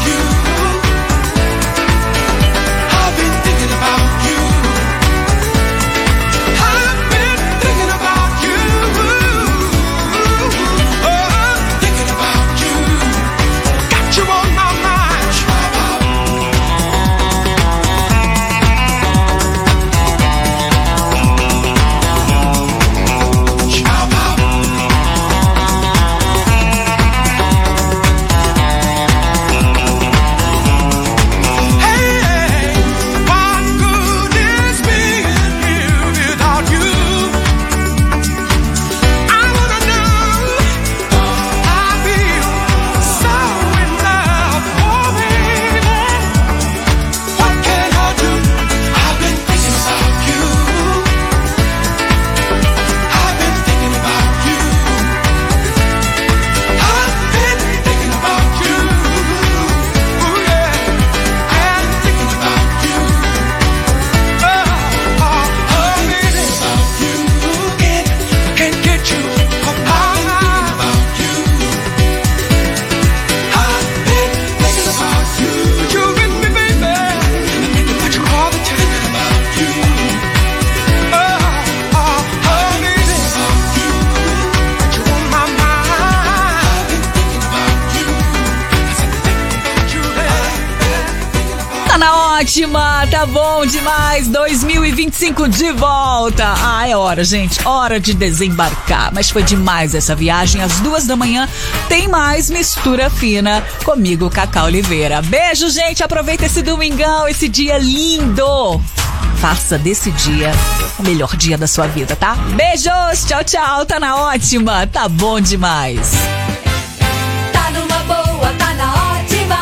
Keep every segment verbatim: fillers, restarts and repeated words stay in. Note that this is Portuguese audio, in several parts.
Ótima, tá bom demais, dois mil e vinte e cinco de volta. Ah, é hora, gente, hora de desembarcar. Mas foi demais essa viagem, às duas da manhã tem mais Mistura Fina comigo, Cacá Oliveira. Beijo, gente, aproveita esse domingão, esse dia lindo. Faça desse dia o melhor dia da sua vida, tá? Beijos, tchau, tchau, tá na Ótima, tá bom demais. Tá numa boa, tá na Ótima.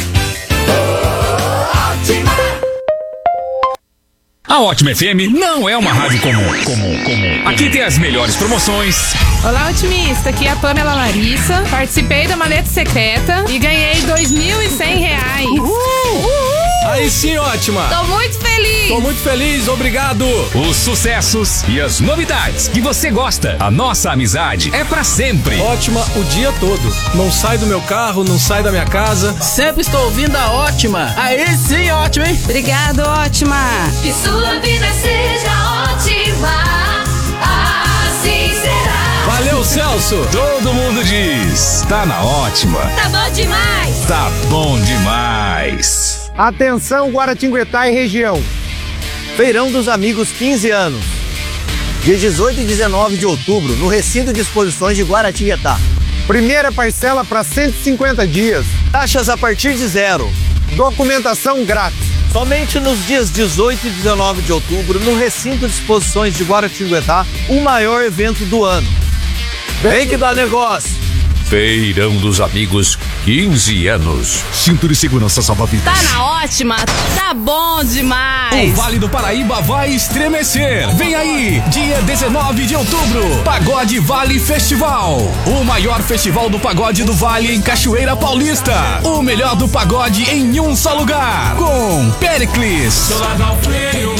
Ótima. A Ótima F M não é uma rádio comum, comum, comum. Aqui tem as melhores promoções. Olá, otimista, aqui é a Pamela Larissa. Participei da maleta secreta e ganhei dois mil e cem reais. Uhul! Uhul! Aí sim, Ótima. Tô muito feliz. Tô muito feliz, obrigado. Os sucessos e as novidades que você gosta. A nossa amizade é pra sempre. Ótima o dia todo. Não sai do meu carro, não sai da minha casa. Sempre estou ouvindo a Ótima. Aí sim, Ótima, hein? Obrigado, Ótima. Que sua vida seja ótima. Assim será. Valeu, Celso. Todo mundo diz, tá na Ótima. Tá bom demais. Tá bom demais. Atenção, Guaratinguetá e região. Feirão dos Amigos quinze anos. Dia dezoito e dezenove de outubro, no recinto de exposições de Guaratinguetá. Primeira parcela para cento e cinquenta dias. Taxas a partir de zero. Documentação grátis. Somente nos dias dezoito e dezenove de outubro, no recinto de exposições de Guaratinguetá, o maior evento do ano. Vem que dá negócio. Feirão dos Amigos, quinze anos. Cinto de segurança salva-vidas. Tá na Ótima, tá bom demais. O Vale do Paraíba vai estremecer. Vem aí, dia dezenove de outubro, Pagode Vale Festival. O maior festival do pagode do Vale em Cachoeira Paulista. O melhor do pagode em um só lugar. Com Péricles. Seu ladrão feio,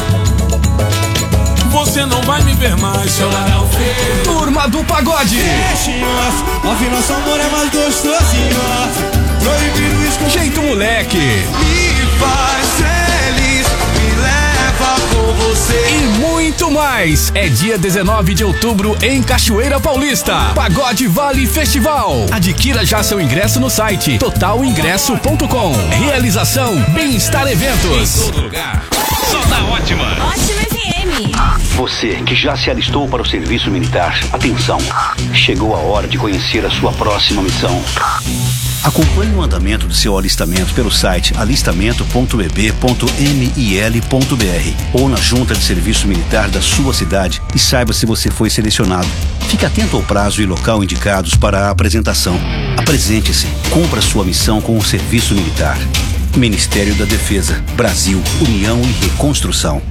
você não vai me ver mais, seu ladrão feio. Turma do Pagode. Afinal, amor é mais gostosinho. Proibido isso. Jeito Moleque. Me faz feliz, me leva com você. E muito mais. É dia dezenove de outubro em Cachoeira Paulista. Pagode Vale Festival. Adquira já seu ingresso no site total ingresso ponto com. Realização Bem-Estar Eventos. Em todo lugar. Só na Ótima. Ótima F M. Você que já se alistou para o serviço militar, atenção. Chegou a hora de conhecer a sua próxima missão. Acompanhe o andamento do seu alistamento pelo site alistamento ponto e b ponto mil ponto b r ou na junta de serviço militar da sua cidade e saiba se você foi selecionado. Fique atento ao prazo e local indicados para a apresentação. Apresente-se, cumpra sua missão com o serviço militar. Ministério da Defesa, Brasil, União e Reconstrução.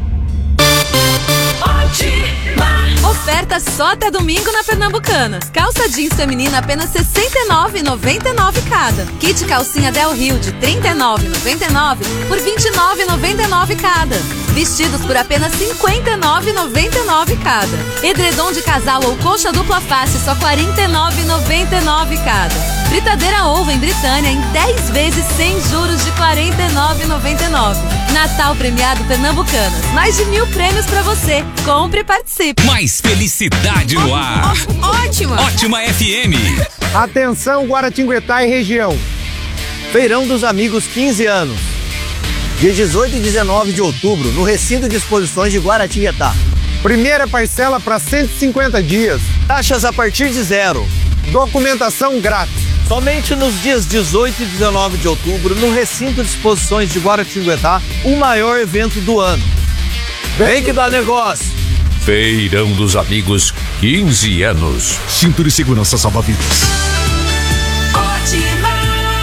Oferta só até domingo na Pernambucana. Calça jeans feminina apenas sessenta e nove reais e noventa e nove centavos cada. Kit calcinha Del Rio de trinta e nove reais e noventa e nove centavos por vinte e nove reais e noventa e nove centavos cada. Vestidos por apenas cinquenta e nove reais e noventa e nove centavos cada. Edredom de casal ou colcha dupla face, só quarenta e nove reais e noventa e nove centavos cada. Fritadeira ovo em Britânia em dez vezes sem juros de quarenta e nove reais e noventa e nove centavos. Natal premiado Pernambucanas. Mais de mil prêmios pra você. Compre e participe. Mais felicidade no ar. Ótima! Ótima F M. Atenção, Guaratinguetá e região. Feirão dos Amigos quinze anos. Dia dezoito e dezenove de outubro, no Recinto de Exposições de Guaratinguetá. Primeira parcela para cento e cinquenta dias. Taxas a partir de zero. Documentação grátis. Somente nos dias dezoito e dezenove de outubro, no Recinto de Exposições de Guaratinguetá, o maior evento do ano. Vem que dá negócio! Feirão dos Amigos, quinze anos. Cinto de segurança salva-vidas. Ótima,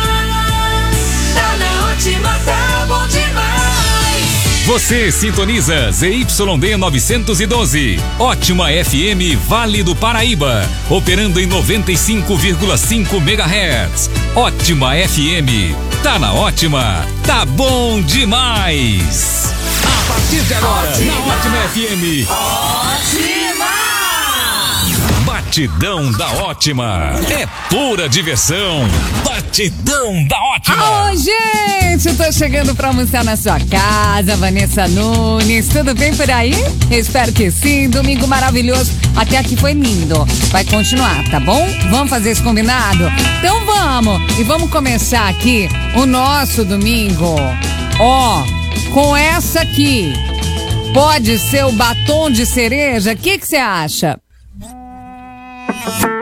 tá na ótima, tá bom demais. Você sintoniza Z Y D novecentos e doze. Ótima F M Vale do Paraíba. Operando em noventa e cinco vírgula cinco megahertz. Ótima F M. Tá na ótima. Tá bom demais. A partir de agora, ótima. Na Ótima F M. Ótima! Batidão da Ótima. É pura diversão. Batidão da Ótima. Ô, gente, eu tô chegando pra almoçar na sua casa, Vanessa Nunes. Tudo bem por aí? Espero que sim. Domingo maravilhoso. Até aqui foi lindo. Vai continuar, tá bom? Vamos fazer esse combinado? Então vamos. E vamos começar aqui o nosso domingo. Ó, com essa aqui. Pode ser o batom de cereja? O que que você acha?